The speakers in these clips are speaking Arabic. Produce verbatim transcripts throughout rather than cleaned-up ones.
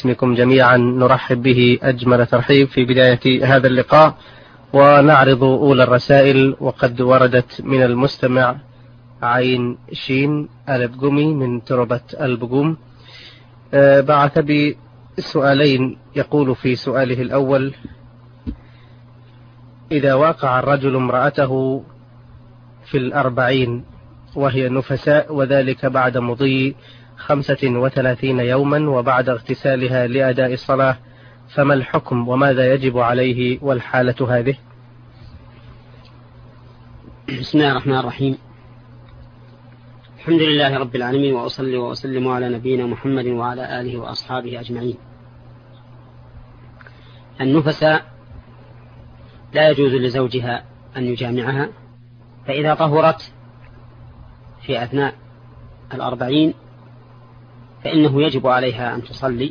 باسمكم جميعا نرحب به أجمل ترحيب في بداية هذا اللقاء، ونعرض أولى الرسائل. وقد وردت من المستمع عين شين البقومي من تربة البقوم، بعث بسؤالين. يقول في سؤاله الأول: إذا واقع الرجل امرأته في الأربعين وهي نفساء، وذلك بعد مضي خمسة وثلاثين يوما وبعد اغتسالها لأداء الصلاة، فما الحكم وماذا يجب عليه والحالة هذه؟ بسم الله الرحمن الرحيم. الحمد لله رب العالمين، وأصلي وأسلم على نبينا محمد وعلى آله وأصحابه أجمعين. النفساء لا يجوز لزوجها أن يجامعها، فإذا طهرت في أثناء الأربعين فإنه يجب عليها أن تصلي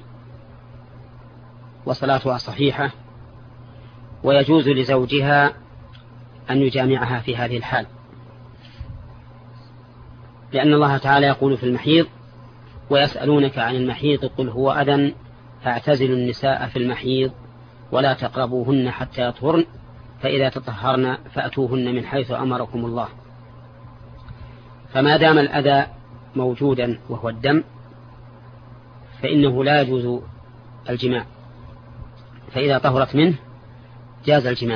وصلاتها صحيحة، ويجوز لزوجها أن يجامعها في هذه الحال، لأن الله تعالى يقول في المحيض: ويسألونك عن المحيض قل هو أذى فاعتزلوا النساء في المحيض ولا تقربوهن حتى يطهرن فإذا تطهرن فأتوهن من حيث أمركم الله. فما دام الأذى موجودا وهو الدم فإنه لا يجوز الجماع، فإذا طهرت منه جاز الجماع.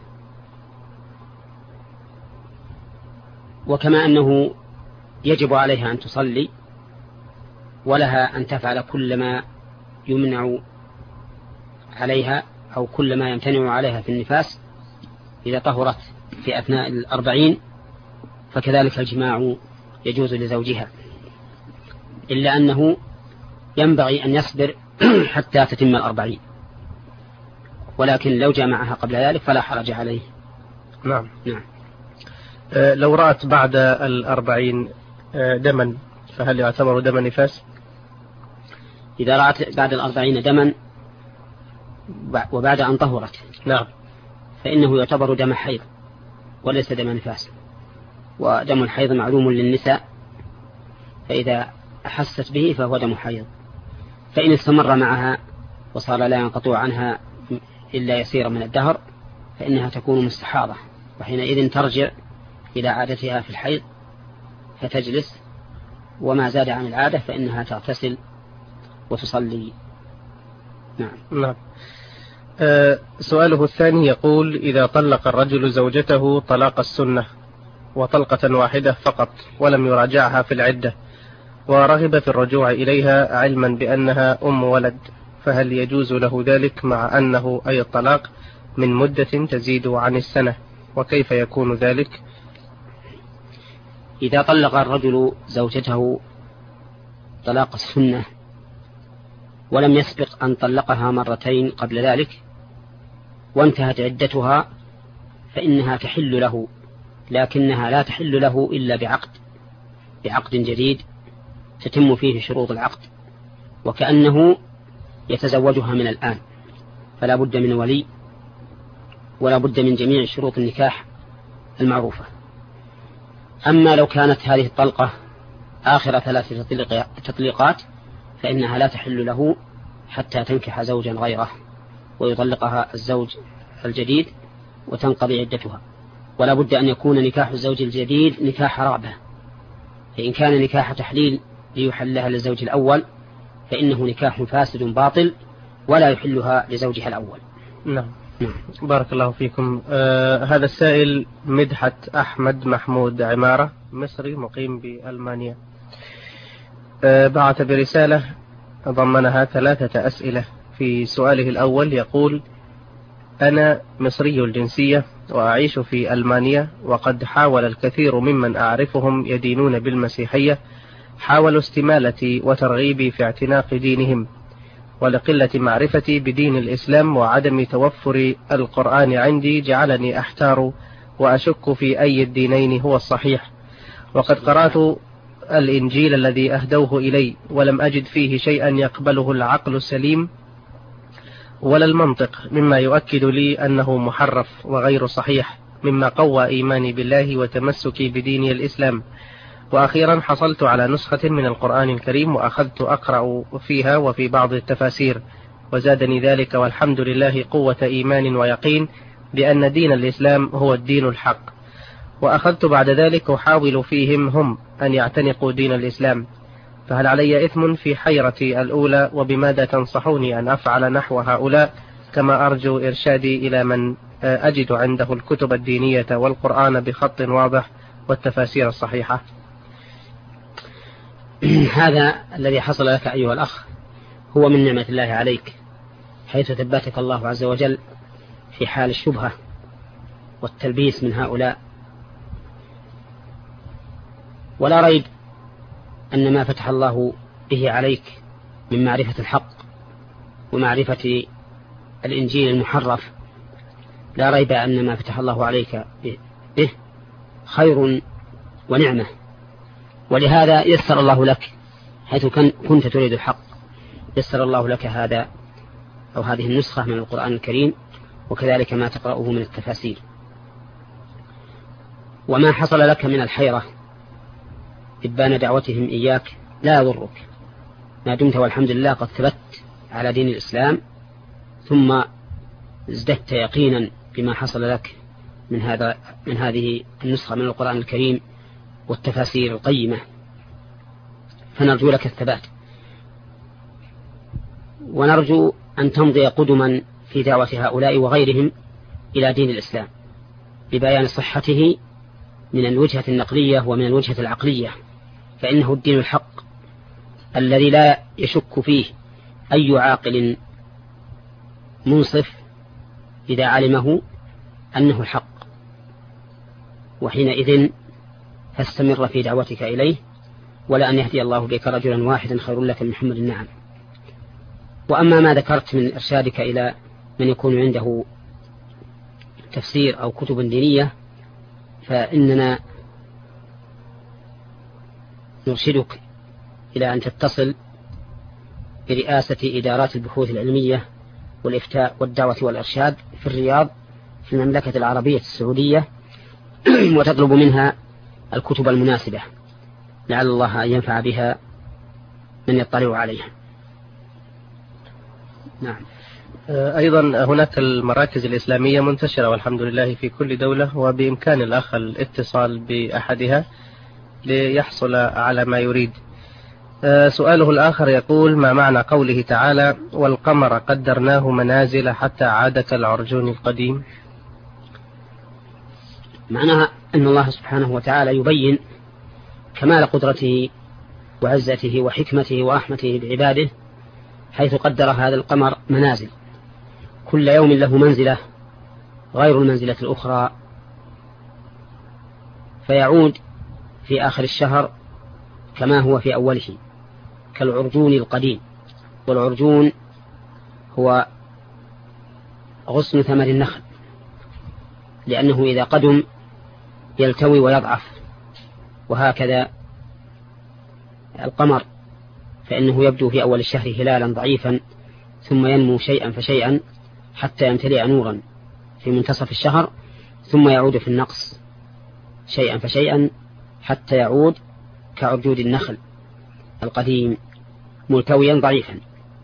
وكما أنه يجب عليها أن تصلي ولها أن تفعل كل ما يمنع عليها أو كل ما يمتنع عليها في النفاس إذا طهرت في أثناء الأربعين، فكذلك الجماع يجوز لزوجها، إلا أنه ينبغي أن يصبر حتى تتم الأربعين، ولكن لو جامعها قبل ذلك فلا حرج عليه. نعم. نعم. أه لو رأت بعد الأربعين دما فهل يعتبر دم نفاس؟ إذا رأت بعد الأربعين دما وبعد أن طهرت نعم فإنه يعتبر دم حيض وليس دم نفاس، ودم الحيض معلوم للنساء، فإذا أحست به فهو دم حيض. فإن استمر معها وصار لا ينقطع عنها إلا يسير من الدهر فإنها تكون مستحاضة، وحينئذ ترجع إلى عادتها في الحيض فتجلس، وما زاد عن العادة فإنها تغتسل وتصلي. نعم. نعم. أه سؤاله الثاني يقول: إذا طلق الرجل زوجته طلاق السنة وطلقة واحدة فقط ولم يراجعها في العدة، ورغب في الرجوع إليها علما بأنها أم ولد، فهل يجوز له ذلك مع أنه أي الطلاق من مدة تزيد عن السنة، وكيف يكون ذلك؟ إذا طلق الرجل زوجته طلاق السنة ولم يسبق أن طلقها مرتين قبل ذلك وانتهت عدتها فإنها تحل له، لكنها لا تحل له إلا بعقد بعقد جديد تتم فيه شروط العقد، وكأنه يتزوجها من الآن، فلا بد من ولي ولا بد من جميع شروط النكاح المعروفة. أما لو كانت هذه الطلقة آخر ثلاث تطليقات فإنها لا تحل له حتى تنكح زوجا غيره ويطلقها الزوج الجديد وتنقضي عدتها، ولا بد أن يكون نكاح الزوج الجديد نكاح رغبة، فإن كان نكاح تحليل ليحلها للزوج الأول فإنه نكاح فاسد باطل ولا يحلها لزوجها الأول. نعم. بارك الله فيكم. آه هذا السائل مدحت أحمد محمود عمارة، مصري مقيم بألمانيا، آه بعث برسالة ضمنها ثلاثة أسئلة. في سؤاله الأول يقول: أنا مصري الجنسية وأعيش في ألمانيا، وقد حاول الكثير ممن أعرفهم يدينون بالمسيحية حاولوا استمالتي وترغيبي في اعتناق دينهم، ولقلة معرفتي بدين الإسلام وعدم توفر القرآن عندي جعلني أحتار وأشك في أي الدينين هو الصحيح، وقد قرأت الإنجيل الذي أهدوه إلي ولم أجد فيه شيئا يقبله العقل السليم ولا المنطق، مما يؤكد لي أنه محرف وغير صحيح، مما قوى إيماني بالله وتمسكي بدين الإسلام. وأخيرا حصلت على نسخة من القرآن الكريم وأخذت أقرأ فيها وفي بعض التفاسير، وزادني ذلك والحمد لله قوة إيمان ويقين بأن دين الإسلام هو الدين الحق. وأخذت بعد ذلك أحاول فيهم هم أن يعتنقوا دين الإسلام، فهل علي إثم في حيرتي الأولى؟ وبماذا تنصحوني أن أفعل نحو هؤلاء؟ كما أرجو إرشادي إلى من أجد عنده الكتب الدينية والقرآن بخط واضح والتفاسير الصحيحة. هذا الذي حصل لك أيها الأخ هو من نعمة الله عليك، حيث ثبتك الله عز وجل في حال الشبهة والتلبيس من هؤلاء. ولا ريب أن ما فتح الله به عليك من معرفة الحق ومعرفة الإنجيل المحرف، لا ريب أن ما فتح الله عليك به خير ونعمة، ولهذا يسر الله لك حيث كنت تريد الحق، يسر الله لك هذا أو هذه النسخة من القرآن الكريم، وكذلك ما تقرأه من التفاسير. وما حصل لك من الحيرة إبان دعوتهم إياك لا يضرك ما دمت والحمد لله قد ثبت على دين الإسلام، ثم ازددت يقينا بما حصل لك من هذا من هذه النسخة من القرآن الكريم والتفاسير القيمة، فنرجو لك الثبات، ونرجو أن تمضي قدما في دعوة هؤلاء وغيرهم إلى دين الإسلام ببيان صحته من الوجهة النقلية ومن الوجهة العقلية، فإنه الدين الحق الذي لا يشك فيه أي عاقل منصف إذا علمه أنه الحق، وحينئذ فاستمر في دعوتك إليه، ولا أن يهدي الله بك رجلا واحدا خير لك من حمر النعم. وأما ما ذكرت من إرشادك إلى من يكون عنده تفسير أو كتب دينية، فإننا نرشدك إلى أن تتصل برئاسة إدارات البحوث العلمية والإفتاء والدعوة والإرشاد في الرياض في المملكة العربية السعودية وتطلب منها الكتب المناسبة، لعل الله أن ينفع بها من يطلع عليها. نعم. أيضا هناك المراكز الإسلامية منتشرة والحمد لله في كل دولة، وبإمكان الأخ الاتصال بأحدها ليحصل على ما يريد. سؤاله الآخر يقول: ما معنى قوله تعالى: والقمر قدرناه منازل حتى عاد كالعرجون القديم؟ معناها أن الله سبحانه وتعالى يبين كمال قدرته وعزته وحكمته ورحمته بعباده، حيث قدر هذا القمر منازل، كل يوم له منزلة غير المنزلة الأخرى، فيعود في آخر الشهر كما هو في أوله كالعرجون القديم. والعرجون هو غصن ثمر النخل، لأنه إذا قدم يلتوي ويضعف، وهكذا القمر فإنه يبدو في أول الشهر هلالا ضعيفا، ثم ينمو شيئا فشيئا حتى يمتلئ نورا في منتصف الشهر، ثم يعود في النقص شيئا فشيئا حتى يعود كعرجود النخل القديم ملتويا ضعيفا.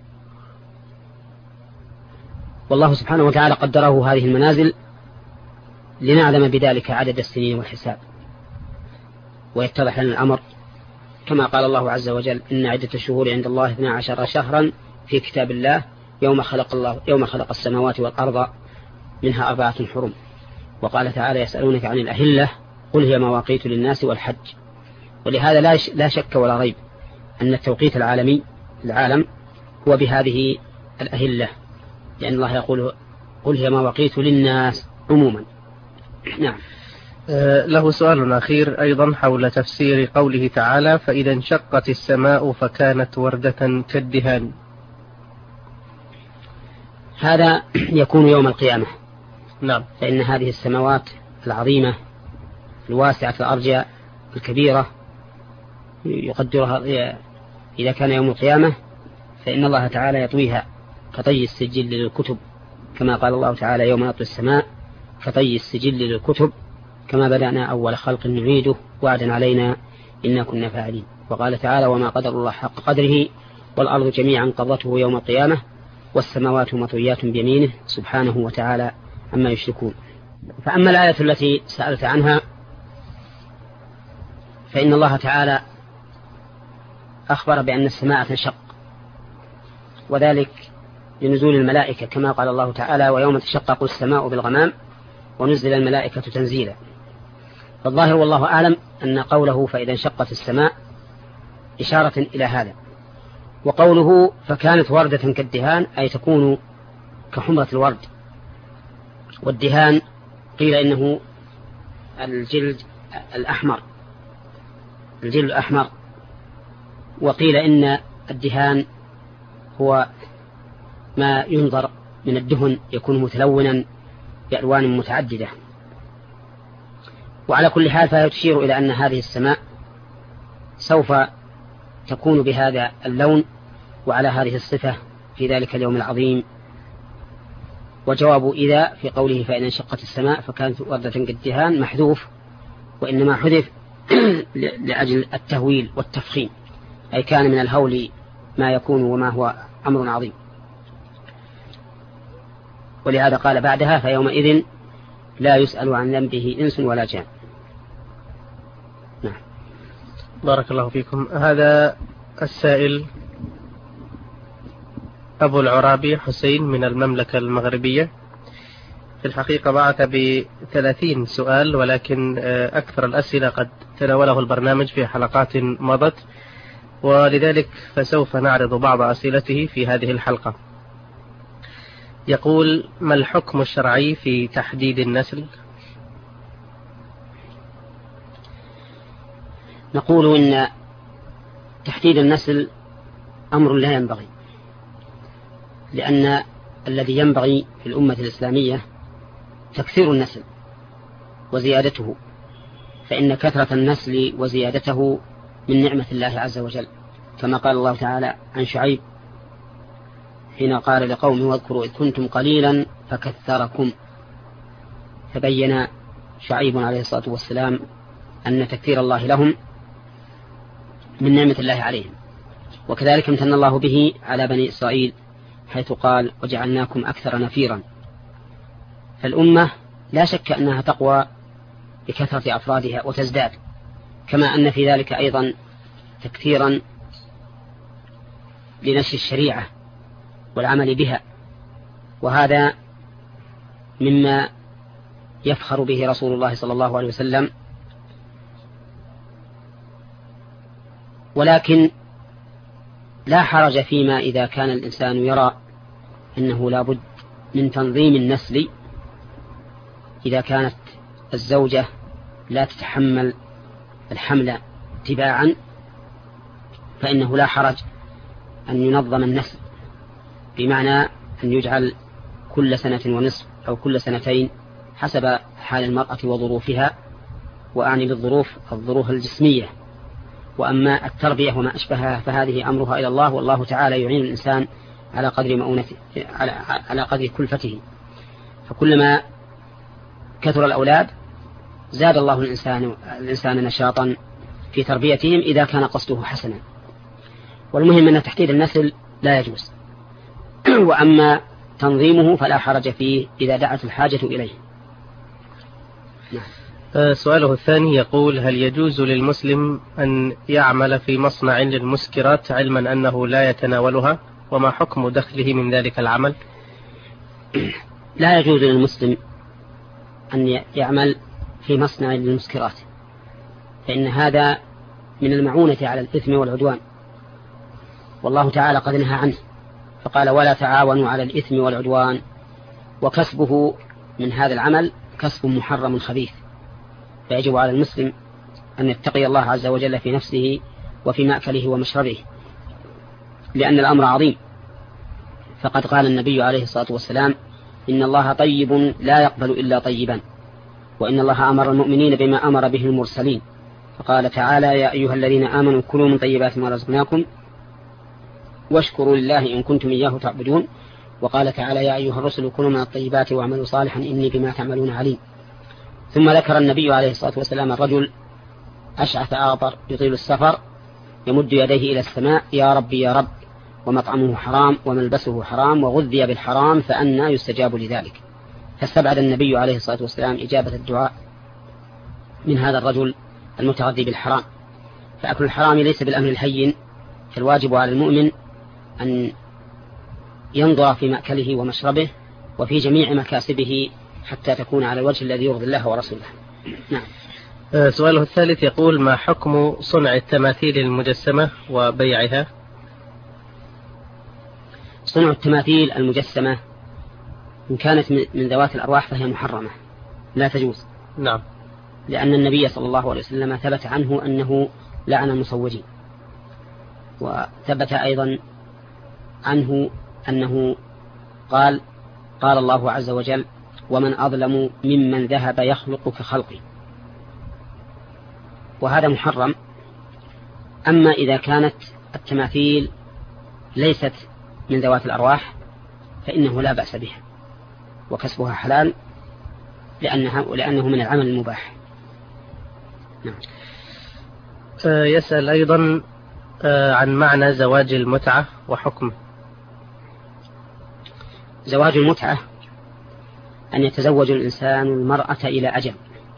والله سبحانه وتعالى قدره هذه المنازل لنعلم بذلك عدد السنين والحساب، ويتضح لنا الأمر كما قال الله عز وجل: إن عدة الشهور عند الله اثنا عشر شهرا في كتاب الله يوم خلق الله يوم خلق السماوات والأرض منها أربعة حرم. وقال تعالى: يسألونك عن الأهلة قل هي مواقيت للناس والحج. ولهذا لا شك ولا ريب أن التوقيت العالمي العالم هو بهذه الأهلة، لأن الله يقول: قل هي مواقيت للناس عموما. نعم. له سؤال أخير أيضا حول تفسير قوله تعالى: فإذا انشقت السماء فكانت وردة كالدهان. هذا يكون يوم القيامة. نعم. فإن هذه السماوات العظيمة الواسعة الأرجاء الكبيرة يقدرها إذا كان يوم القيامة، فإن الله تعالى يطويها كطي السجل للكتب، كما قال الله تعالى: يوم نطوي السماء كطي السجل للكتب كما بدأنا أول خلق نعيده وعدا علينا إنا كنا فاعلين. وقال تعالى وما قدر الله حق قدره والأرض جميعا قبضته يوم القيامة والسماوات مطويات بيمينه سبحانه وتعالى عما يشركون. فأما الآية التي سألت عنها فإن الله تعالى أخبر بأن السماء تنشق، وذلك لنزول الملائكة كما قال الله تعالى ويوم تشقق السماء بالغمام ونزل الملائكة تنزيلا. فالظاهر والله أعلم أن قوله فإذا انشقت السماء إشارة إلى هذا، وقوله فكانت وردة كالدهان أي تكون كحمرة الورد. والدهان قيل إنه الجلد الأحمر الجلد الأحمر وقيل إن الدهان هو ما ينظر من الدهن يكون متلونا بألوان متعددة. وعلى كل حال فهي تشير إلى أن هذه السماء سوف تكون بهذا اللون وعلى هذه الصفة في ذلك اليوم العظيم. وجواب إذا في قوله فإن انشقت السماء فكانت وردة كالدهان محذوف، وإنما حذف لأجل التهويل والتفخيم، أي كان من الهول ما يكون وما هو أمر عظيم. ولهذا قال بعدها فيومئذ لا يسأل عن ذنبه إنس ولا جان. نعم. بارك الله فيكم. هذا السائل أبو العرابي حسين من المملكة المغربية، في الحقيقة بعث بثلاثين سؤال، ولكن أكثر الأسئلة قد تناوله البرنامج في حلقات مضت، ولذلك فسوف نعرض بعض أسئلته في هذه الحلقة. يقول ما الحكم الشرعي في تحديد النسل؟ نقول إن تحديد النسل أمر لا ينبغي، لأن الذي ينبغي في الأمة الإسلامية تكثير النسل وزيادته، فإن كثرة النسل وزيادته من نعمة الله عز وجل، كما قال الله تعالى عن شعيب حين قال لقومه واذكروا إذ كنتم قليلا فكثركم. فبين شعيب عليه الصلاة والسلام أن تكثير الله لهم من نعمة الله عليهم، وكذلك امتن الله به على بني إسرائيل حيث قال وجعلناكم أكثر نفيرا. فالأمة لا شك أنها تقوى بكثرة أفرادها وتزداد، كما أن في ذلك أيضا تكثيرا لنشر الشريعة والعمل بها، وهذا مما يفخر به رسول الله صلى الله عليه وسلم. ولكن لا حرج فيما إذا كان الإنسان يرى أنه لا بد من تنظيم النسل، إذا كانت الزوجة لا تتحمل الحمل تباعا فإنه لا حرج أن ينظم النسل، بمعنى أن يجعل كل سنة ونصف أو كل سنتين حسب حال المرأة وظروفها، وأعني بالظروف الظروف الجسمية. وأما التربية وما أشبهها فهذه أمرها إلى الله، والله تعالى يعين الإنسان على قدر مؤونته على, على قدر كلفته. فكلما كثر الأولاد زاد الله الإنسان, الإنسان نشاطا في تربيتهم إذا كان قصده حسنا. والمهم أن تحديد النسل لا يجوز، وأما تنظيمه فلا حرج فيه إذا دعت الحاجة إليه. سؤاله الثاني يقول هل يجوز للمسلم أن يعمل في مصنع للمسكرات علما أنه لا يتناولها، وما حكم دخله من ذلك العمل؟ لا يجوز للمسلم أن يعمل في مصنع للمسكرات، فإن هذا من المعونة على الإثم والعدوان، والله تعالى قد نهى عنه فقال ولا تعاونوا على الإثم والعدوان. وكسبه من هذا العمل كسب محرم خبيث، فيجب على المسلم أن يتقي الله عز وجل في نفسه وفي مأكله ومشربه، لأن الأمر عظيم. فقد قال النبي عليه الصلاة والسلام إن الله طيب لا يقبل إلا طيبا، وإن الله أمر المؤمنين بما أمر به المرسلين، فقال تعالى يا أيها الذين آمنوا كلوا من طيبات ما رزقناكم واشكروا لله إن كنتم إياه تعبدون. وقال تعالى يا أيها الرسل كلوا من الطيبات واعملوا صالحا إني بما تعملون عليم. ثم ذكر النبي عليه الصلاة والسلام الرجل أشعث أغبر يطيل السفر يمد يديه إلى السماء يا ربي يا رب ومطعمه حرام وملبسه حرام وغذي بالحرام فأنى يستجاب لذلك. فاستبعد النبي عليه الصلاة والسلام إجابة الدعاء من هذا الرجل المتغذي بالحرام. فأكل الحرام ليس بالأمر الهين، فالواجب على المؤمن أن ينظر في مأكله ومشربه وفي جميع مكاسبه حتى تكون على الوجه الذي يرضي الله ورسوله. نعم. سؤاله الثالث يقول: ما حكم صنع التماثيل المجسمة وبيعها؟ صنع التماثيل المجسمة إن كانت من ذوات الأرواح فهي محرمة لا تجوز. نعم. لأن النبي صلى الله عليه وسلم ثبت عنه أنه لعن المصورين، وثبت أيضا عنه أنه قال قال الله عز وجل: ومن أظلم ممن ذهب يخلق كخلقي. وهذا محرم. أما إذا كانت التماثيل ليست من ذوات الأرواح فإنه لا بأس بها وكسبها حلال لأنها لأنه من العمل المباح. نعم. يسأل أيضا عن معنى زواج المتعة وحكمه. زواج المتعة أن يتزوج الإنسان المرأة إلى أجل،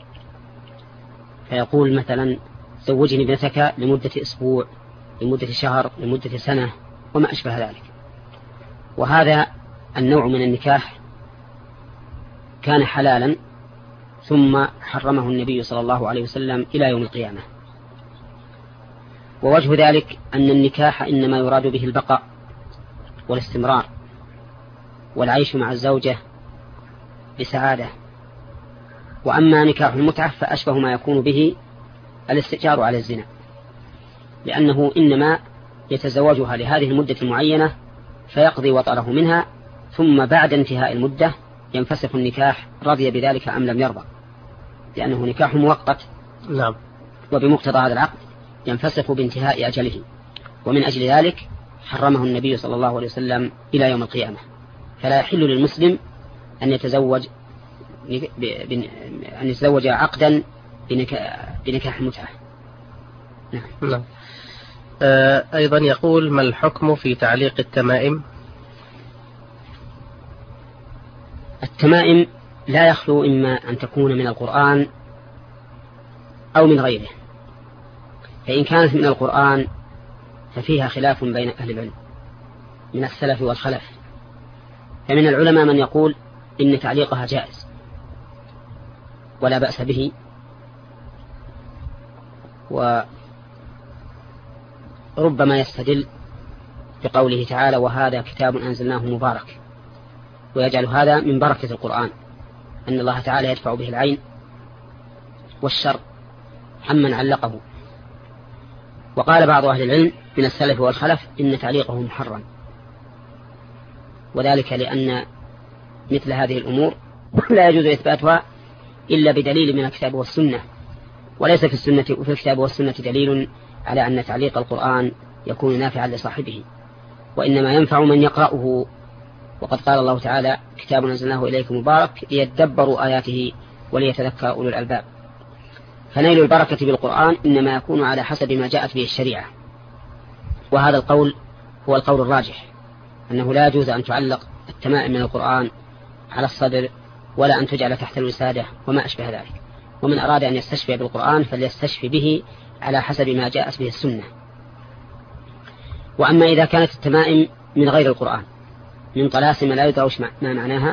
فيقول مثلا: زوجني ابنتك لمدة أسبوع، لمدة شهر، لمدة سنة، وما أشبه ذلك. وهذا النوع من النكاح كان حلالا ثم حرمه النبي صلى الله عليه وسلم إلى يوم القيامة. ووجه ذلك أن النكاح إنما يراد به البقاء والاستمرار والعيش مع الزوجة بسعادة. وأما نكاح المتعة فأشبه ما يكون به الاستئجار على الزنا، لأنه إنما يتزوجها لهذه المدة المعينة فيقضي وطره منها، ثم بعد انتهاء المدة ينفسخ النكاح رضي بذلك أم لم يرضى، لأنه نكاح مؤقت. نعم. وبمقتضى هذا العقد ينفسخ بانتهاء أجله، ومن أجل ذلك حرمه النبي صلى الله عليه وسلم إلى يوم القيامة. فلا يحل للمسلم أن يتزوج أن يتزوج عقدا بنكاح المتعة. نعم. نعم. أيضا يقول: ما الحكم في تعليق التمائم؟ التمائم لا يخلو إما أن تكون من القرآن أو من غيره، فإن كانت من القرآن ففيها خلاف بين أهل العلم من السلف والخلف. فمن العلماء من يقول إن تعليقها جائز ولا بأس به، وربما يستدل بقوله تعالى: وهذا كتاب أنزلناه مبارك، ويجعل هذا من بركة القرآن أن الله تعالى يدفع به العين والشر عمن علقه. وقال بعض أهل العلم من السلف والخلف إن تعليقه محرم، وذلك لأن مثل هذه الأمور لا يجوز إثباتها إلا بدليل من الكتاب والسنة، وليس في السنة وفي الكتاب والسنة دليل على أن تعليق القرآن يكون نافعا لصاحبه، وإنما ينفع من يقرأه. وقد قال الله تعالى: كتاب أنزلناه إليك مبارك ليدبروا آياته وليتذكر أولو الألباب. فنيل البركة بالقرآن إنما يكون على حسب ما جاءت به الشريعة. وهذا القول هو القول الراجح، أنه لا يجوز أن تعلق التمائم من القرآن على الصدر ولا أن تجعل تحت الوسادة وما أشبه ذلك. ومن أراد أن يستشفي بالقرآن فليستشفي به على حسب ما جاءت به السنة. وأما إذا كانت التمائم من غير القرآن، من طلاسم لا يدرى ما معناها،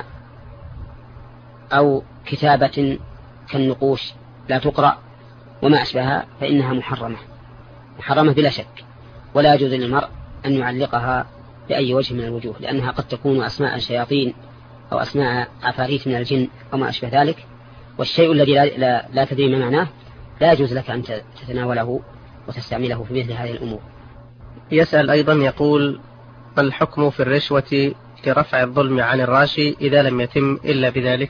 أو كتابة كالنقوش لا تقرأ وما أشبهها، فإنها محرمة محرمة بلا شك، ولا يجوز للمرء أن يعلقها بأي وجه من الوجوه، لأنها قد تكون أسماء شياطين أو أسماء عفاريت من الجن أو ما أشبه ذلك. والشيء الذي لا, لا, لا تدري ما معناه لا يجوز لك أن تتناوله وتستعمله في مثل هذه الأمور. يسأل أيضا يقول: ما الحكم في الرشوة لرفع الظلم عن الراشي إذا لم يتم إلا بذلك؟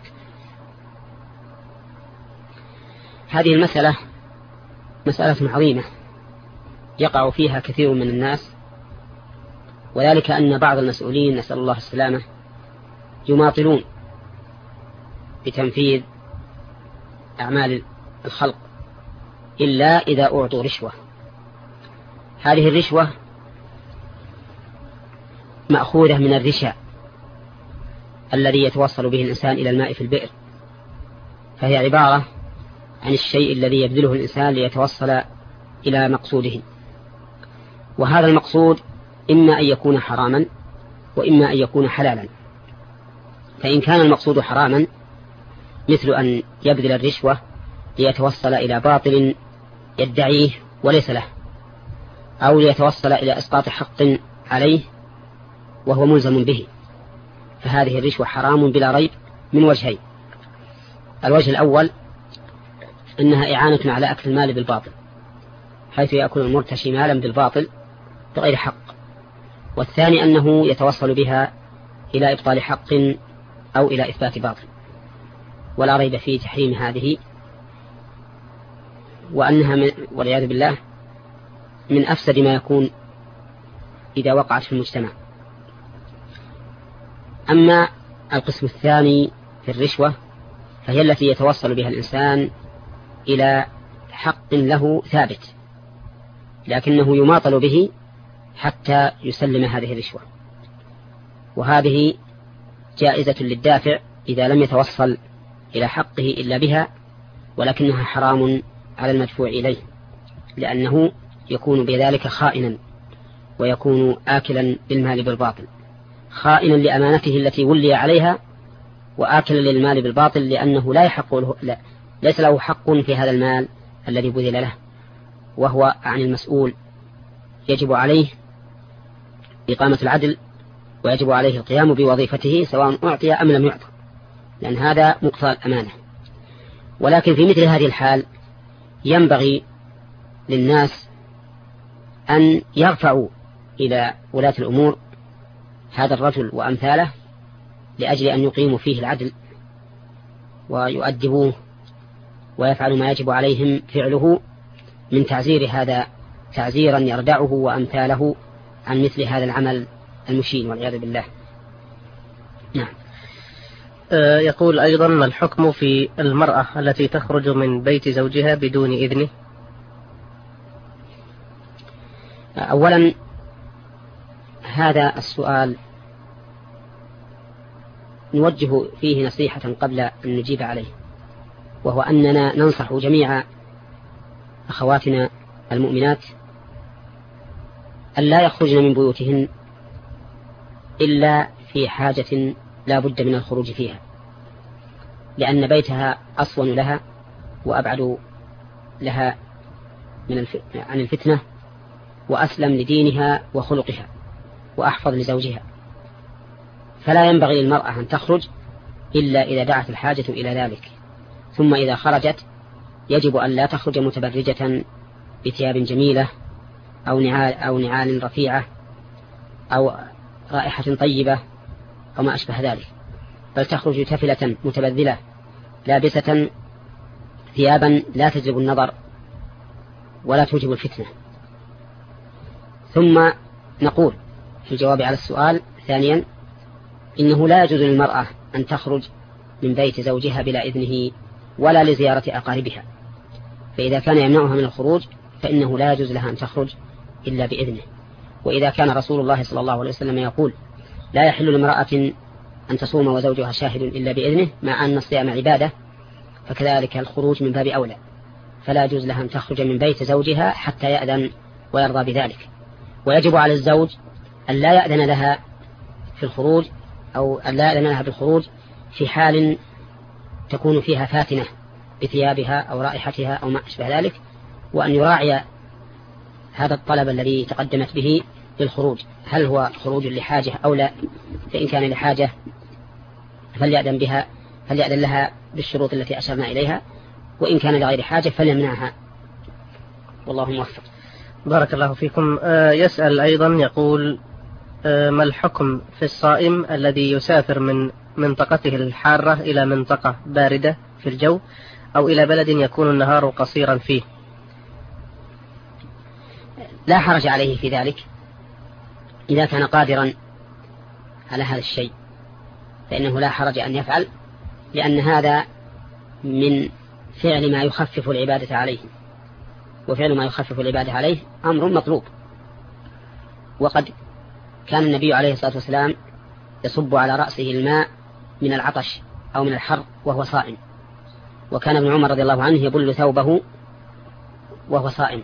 هذه المسألة مسألة عظيمة يقع فيها كثير من الناس، وذلك أن بعض المسؤولين نسأل الله السلامة يماطلون بتنفيذ أعمال الخلق إلا إذا أعطوا رشوة. هذه الرشوة مأخوذة من الرشا الذي يتوصل به الإنسان إلى الماء في البئر، فهي عبارة عن الشيء الذي يبذله الإنسان ليتوصل إلى مقصوده. وهذا المقصود إما أن يكون حراما وإما أن يكون حلالا. فإن كان المقصود حراما مثل أن يبذل الرشوة ليتوصل إلى باطل يدعيه وليس له، أو ليتوصل إلى إسقاط حق عليه وهو ملزم به، فهذه الرشوة حرام بلا ريب من وجهين. الوجه الأول إنها إعانة على أكل المال بالباطل، حيث يأكل المرتشي مالا بالباطل بغير حق. والثاني أنه يتوصل بها إلى إبطال حق أو إلى إثبات باطل، ولا ريب في تحريم هذه، وأنها والعياذ بالله من أفسد ما يكون إذا وقعت في المجتمع. أما القسم الثاني في الرشوة فهي التي يتوصل بها الإنسان إلى حق له ثابت، لكنه يماطل به حتى يسلم هذه الرشوة، وهذه جائزة للدافع إذا لم يتوصل إلى حقه إلا بها، ولكنها حرام على المدفوع إليه، لأنه يكون بذلك خائنا ويكون آكلا بالمال بالباطل، خائنا لأمانته التي ولي عليها، وآكلا للمال بالباطل لأنه لا يحق له، لا ليس له حق في هذا المال الذي بذل له، وهو عن المسؤول يجب عليه إقامة العدل، ويجب عليه القيام بوظيفته سواء أعطي أم لم يعطى، لأن هذا مقتضى الأمانة. ولكن في مثل هذه الحال ينبغي للناس أن يرفعوا إلى ولاة الأمور هذا الرجل وأمثاله لأجل أن يقيموا فيه العدل ويؤدبوه ويفعلوا ما يجب عليهم فعله من تعزير هذا تعزيرا يردعه وأمثاله عن مثل هذا العمل المشين والعياذ بالله. نعم. يقول أيضا: ما الحكم في المرأة التي تخرج من بيت زوجها بدون إذنه؟ أولا هذا السؤال نوجه فيه نصيحة قبل أن نجيب عليه، وهو أننا ننصح جميع أخواتنا المؤمنات أن لا يخرجن من بيوتهن إلا في حاجة لا بد من الخروج فيها، لأن بيتها أصون لها وأبعد لها من الف... عن الفتنة، وأسلم لدينها وخلقها، وأحفظ لزوجها. فلا ينبغي للمرأة أن تخرج إلا إذا دعت الحاجة إلى ذلك. ثم إذا خرجت يجب أن لا تخرج متبرجة بثياب جميلة أو نعال, أو نعال رفيعة أو رائحة طيبة أو ما أشبه ذلك، بل تخرج تفلة متبذلة لابسة ثيابا لا تجلب النظر ولا توجب الفتنة. ثم نقول في الجواب على السؤال ثانيا: إنه لا يجوز للمرأة أن تخرج من بيت زوجها بلا إذنه ولا لزيارة أقاربها، فإذا كان يمنعها من الخروج فإنه لا يجوز لها أن تخرج إلا بإذنه. وإذا كان رسول الله صلى الله عليه وسلم يقول: لا يحل لامرأة أن تصوم وزوجها شاهد إلا بإذنه، مع أن الصيام عبادة، فكذلك الخروج من باب أولى، فلا يجوز لها أن تخرج من بيت زوجها حتى يأذن ويرضى بذلك. ويجب على الزوج أن لا يأذن لها في الخروج أو أن لا يأذن لها بالخروج في حال تكون فيها فاتنة بثيابها أو رائحتها أو ما أشبه ذلك، وأن يراعي هذا الطلب الذي تقدمت به للخروج، هل هو خروج لحاجة أو لا. فإن كان لحاجة فليأذن بها فليأذن لها بالشروط التي أشرنا إليها، وإن كان لغير حاجة فليمنعها، والله موفق. بارك الله فيكم. يسأل أيضا يقول: ما الحكم في الصائم الذي يسافر من منطقته الحارة إلى منطقة باردة في الجو أو إلى بلد يكون النهار قصيرا فيه؟ لا حرج عليه في ذلك إذا كان قادرا على هذا الشيء، فإنه لا حرج أن يفعل، لأن هذا من فعل ما يخفف العبادة عليه. وفعل ما يخفف العبادة عليه أمر مطلوب. وقد كان النبي عليه الصلاة والسلام يصب على رأسه الماء من العطش أو من الحر وهو صائم، وكان ابن عمر رضي الله عنه يبل ثوبه وهو صائم.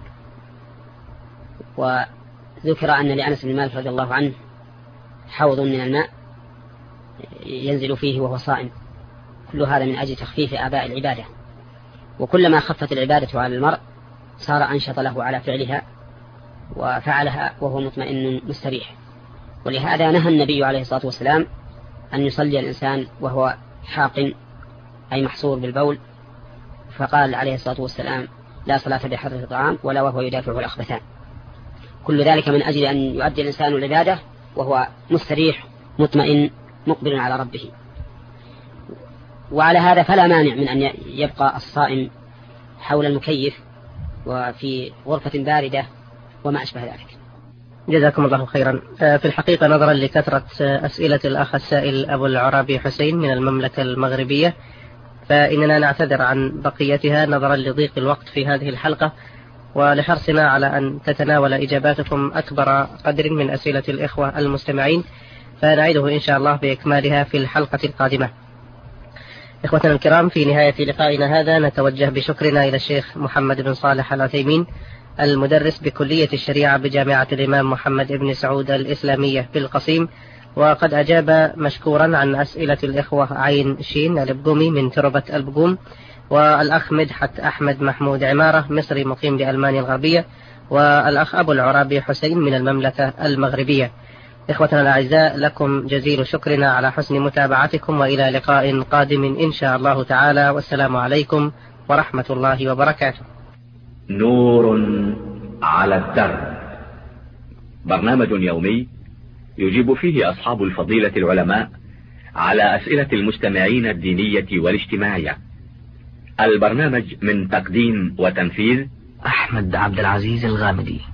وذكر أن لأنس بن مالك رضي الله عنه حوض من الماء ينزل فيه وهو صائم. كل هذا من أجل تخفيف آباء العبادة، وكلما خفت العبادة على المرء صار أنشط له على فعلها وفعلها وهو مطمئن مستريح. ولهذا نهى النبي عليه الصلاة والسلام أن يصلي الإنسان وهو حاق أي محصور بالبول، فقال عليه الصلاة والسلام لا صلاة بحضرة الطعام ولا وهو يدافع الأخبثان. كل ذلك من أجل أن يؤدي الإنسان العبادة وهو مستريح مطمئن مقبل على ربه. وعلى هذا فلا مانع من أن يبقى الصائم حول المكيف وفي غرفة باردة وما أشبه ذلك. جزاكم الله خيرا. في الحقيقة نظرا لكثرة أسئلة الأخ السائل أبو العرابي حسين من المملكة المغربية، فإننا نعتذر عن بقيتها نظرا لضيق الوقت في هذه الحلقة، ولحرصنا على أن تتناول إجاباتكم أكبر قدر من أسئلة الإخوة المستمعين، فنعيده إن شاء الله بإكمالها في الحلقة القادمة. إخوتنا الكرام، في نهاية لقائنا هذا نتوجه بشكرنا إلى الشيخ محمد بن صالح العثيمين المدرس بكلية الشريعة بجامعة الإمام محمد بن سعود الإسلامية بالقصيم، وقد أجاب مشكورا عن أسئلة الإخوة عين شين البقومي من تربة البقوم، والأخ مدحت أحمد محمود عمارة مصري مقيم بألمانيا الغربية، والأخ أبو العرابي حسين من المملكة المغربية. إخوتنا الأعزاء، لكم جزيل شكرنا على حسن متابعتكم، وإلى لقاء قادم إن شاء الله تعالى، والسلام عليكم ورحمة الله وبركاته. نور على الدرب، برنامج يومي يجيب فيه أصحاب الفضيلة العلماء على أسئلة المستمعين الدينية والاجتماعية. البرنامج من تقديم وتنفيذ أحمد عبد العزيز الغامدي.